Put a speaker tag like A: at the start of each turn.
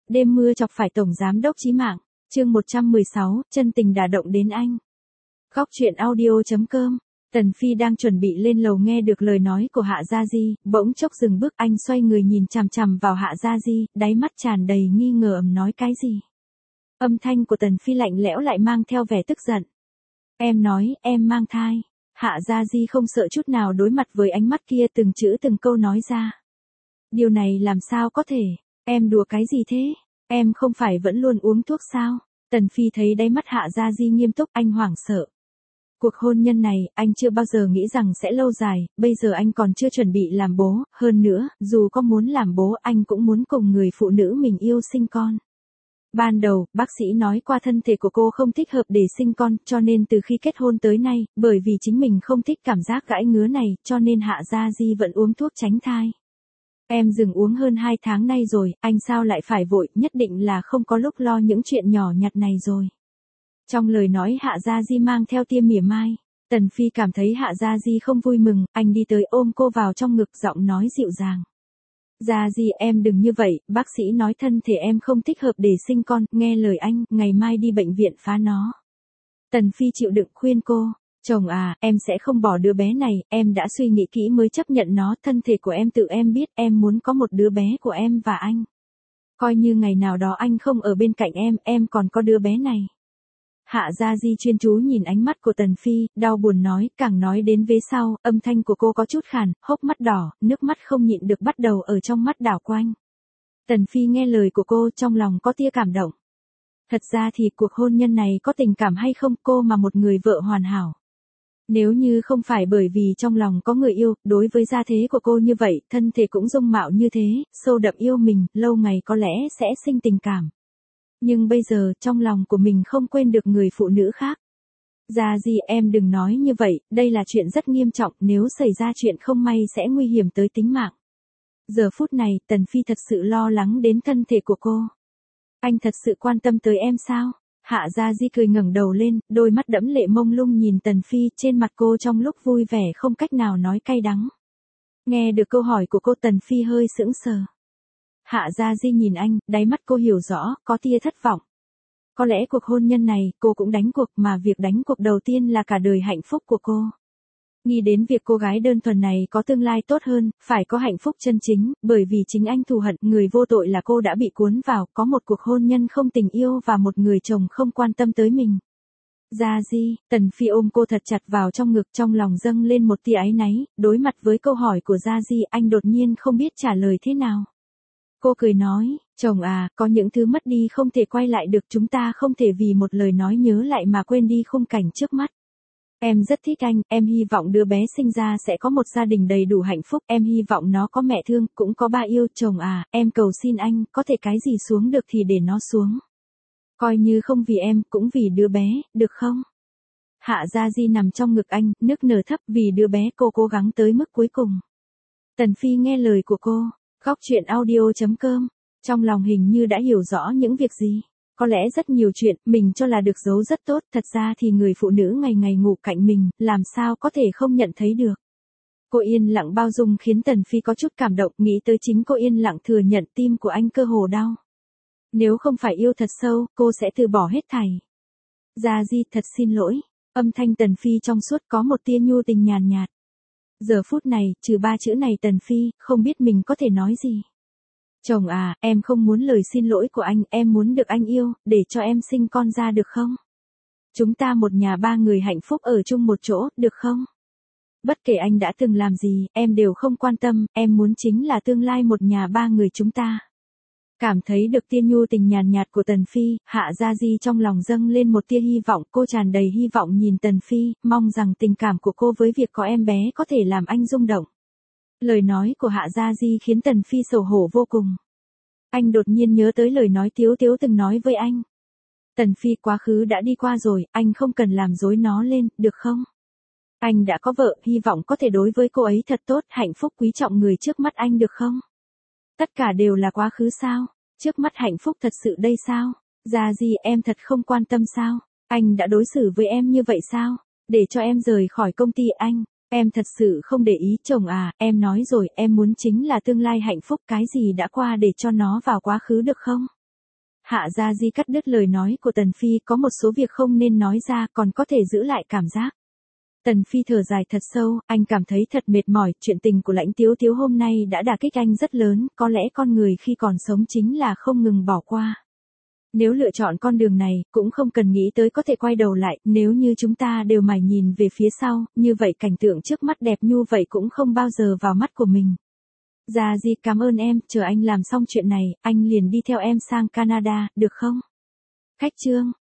A: Đêm mưa chọc phải tổng giám đốc chí mạng. Chương 116, chân tình đả động đến anh. Góc truyện audio.com. Tần Phi đang chuẩn bị lên lầu nghe được lời nói của Hạ Gia Di, bỗng chốc dừng bước, anh xoay người nhìn chằm chằm vào Hạ Gia Di, đáy mắt tràn đầy nghi ngờ nói cái gì. Âm thanh của Tần Phi lạnh lẽo lại mang theo vẻ tức giận. Em nói, em mang thai. Hạ Gia Di không sợ chút nào đối mặt với ánh mắt kia, từng chữ từng câu nói ra. Điều này làm sao có thể, em đùa cái gì thế, em không phải vẫn luôn uống thuốc sao? Tần Phi thấy đáy mắt Hạ Gia Di nghiêm túc, anh hoảng sợ. Cuộc hôn nhân này, anh chưa bao giờ nghĩ rằng sẽ lâu dài, bây giờ anh còn chưa chuẩn bị làm bố, hơn nữa, dù có muốn làm bố anh cũng muốn cùng người phụ nữ mình yêu sinh con. Ban đầu, bác sĩ nói qua thân thể của cô không thích hợp để sinh con, cho nên từ khi kết hôn tới nay, bởi vì chính mình không thích cảm giác gãi ngứa này, cho nên Hạ Gia Di vẫn uống thuốc tránh thai. Em dừng uống hơn 2 tháng nay rồi, anh sao lại phải vội, nhất định là không có lúc lo những chuyện nhỏ nhặt này rồi. Trong lời nói Hạ Gia Di mang theo tia mỉa mai. Tần Phi cảm thấy Hạ Gia Di không vui mừng, anh đi tới ôm cô vào trong ngực, giọng nói dịu dàng. Gia Di, em đừng như vậy, bác sĩ nói thân thể em không thích hợp để sinh con, nghe lời anh, ngày mai đi bệnh viện phá nó. Tần Phi chịu đựng khuyên cô. Chồng à, em sẽ không bỏ đứa bé này, em đã suy nghĩ kỹ mới chấp nhận nó, thân thể của em tự em biết, em muốn có một đứa bé của em và anh. Coi như ngày nào đó anh không ở bên cạnh em còn có đứa bé này. Hạ Gia Di chuyên chú nhìn ánh mắt của Tần Phi, đau buồn nói, càng nói đến vế sau, âm thanh của cô có chút khàn, hốc mắt đỏ, nước mắt không nhịn được bắt đầu ở trong mắt đảo quanh. Tần Phi nghe lời của cô, trong lòng có tia cảm động. Thật ra thì cuộc hôn nhân này có tình cảm hay không, cô mà một người vợ hoàn hảo. Nếu như không phải bởi vì trong lòng có người yêu, đối với gia thế của cô như vậy, thân thể cũng dung mạo như thế, sâu đậm yêu mình, lâu ngày có lẽ sẽ sinh tình cảm. Nhưng bây giờ, trong lòng của mình không quên được người phụ nữ khác. Gia Di, em đừng nói như vậy, đây là chuyện rất nghiêm trọng, nếu xảy ra chuyện không may sẽ nguy hiểm tới tính mạng. Giờ phút này, Tần Phi thật sự lo lắng đến thân thể của cô. Anh thật sự quan tâm tới em sao? Hạ Gia Di cười ngẩng đầu lên, đôi mắt đẫm lệ mông lung nhìn Tần Phi, trên mặt cô trong lúc vui vẻ không cách nào nói cay đắng. Nghe được câu hỏi của cô, Tần Phi hơi sững sờ. Hạ Gia Di nhìn anh, đáy mắt cô hiểu rõ, có tia thất vọng. Có lẽ cuộc hôn nhân này, cô cũng đánh cuộc, mà việc đánh cuộc đầu tiên là cả đời hạnh phúc của cô. Nghĩ đến việc cô gái đơn thuần này có tương lai tốt hơn, phải có hạnh phúc chân chính, bởi vì chính anh thù hận, người vô tội là cô đã bị cuốn vào, có một cuộc hôn nhân không tình yêu và một người chồng không quan tâm tới mình. Gia Di, Tần Phi ôm cô thật chặt vào trong ngực, trong lòng dâng lên một tia áy náy, đối mặt với câu hỏi của Gia Di, anh đột nhiên không biết trả lời thế nào. Cô cười nói, chồng à, có những thứ mất đi không thể quay lại được, chúng ta không thể vì một lời nói nhớ lại mà quên đi khung cảnh trước mắt. Em rất thích anh, em hy vọng đứa bé sinh ra sẽ có một gia đình đầy đủ hạnh phúc, em hy vọng nó có mẹ thương, cũng có ba yêu, chồng à, em cầu xin anh, có thể cái gì xuống được thì để nó xuống. Coi như không vì em, cũng vì đứa bé, được không? Hạ Gia Di nằm trong ngực anh, nức nở thấp, vì đứa bé cô cố gắng tới mức cuối cùng. Tần Phi nghe lời của cô. Góc truyện audio.com. Trong lòng hình như đã hiểu rõ những việc gì. Có lẽ rất nhiều chuyện, mình cho là được giấu rất tốt, thật ra thì người phụ nữ ngày ngày ngủ cạnh mình, làm sao có thể không nhận thấy được. Cô yên lặng bao dung khiến Tần Phi có chút cảm động, nghĩ tới chính cô yên lặng thừa nhận tim của anh cơ hồ đau. Nếu không phải yêu thật sâu, cô sẽ từ bỏ hết thảy. Gia Di, thật xin lỗi. Âm thanh Tần Phi trong suốt có một tia nhu tình nhàn nhạt. Giờ phút này, trừ 3 chữ này Tần Phi, không biết mình có thể nói gì. Chồng à, em không muốn lời xin lỗi của anh, em muốn được anh yêu, để cho em sinh con ra được không? Chúng ta một nhà 3 người hạnh phúc ở chung một chỗ, được không? Bất kể anh đã từng làm gì, em đều không quan tâm, em muốn chính là tương lai một nhà 3 người chúng ta. Cảm thấy được tia nhu tình nhàn nhạt của Tần Phi, Hạ Gia Di trong lòng dâng lên một tia hy vọng, cô tràn đầy hy vọng nhìn Tần Phi, mong rằng tình cảm của cô với việc có em bé có thể làm anh rung động. Lời nói của Hạ Gia Di khiến Tần Phi xấu hổ vô cùng. Anh đột nhiên nhớ tới lời nói Tiếu Tiếu từng nói với anh. Tần Phi, quá khứ đã đi qua rồi, anh không cần làm rối nó lên, được không? Anh đã có vợ, hy vọng có thể đối với cô ấy thật tốt, hạnh phúc quý trọng người trước mắt anh được không? Tất cả đều là quá khứ sao? Trước mắt hạnh phúc thật sự đây sao? Gia Di, em thật không quan tâm sao? Anh đã đối xử với em như vậy sao? Để cho em rời khỏi công ty anh. Em thật sự không để ý, chồng à, em nói rồi, em muốn chính là tương lai hạnh phúc, cái gì đã qua để cho nó vào quá khứ được không? Hạ Gia Di cắt đứt lời nói của Tần Phi, có một số việc không nên nói ra, còn có thể giữ lại cảm giác. Tần Phi thở dài thật sâu, anh cảm thấy thật mệt mỏi, chuyện tình của Lãnh Tiếu Tiếu hôm nay đã đả kích anh rất lớn, có lẽ con người khi còn sống chính là không ngừng bỏ qua. Nếu lựa chọn con đường này, cũng không cần nghĩ tới có thể quay đầu lại, nếu như chúng ta đều mải nhìn về phía sau, như vậy cảnh tượng trước mắt đẹp như vậy cũng không bao giờ vào mắt của mình. Gia Di cảm ơn em, chờ anh làm xong chuyện này, anh liền đi theo em sang Canada, được không? Khách trương.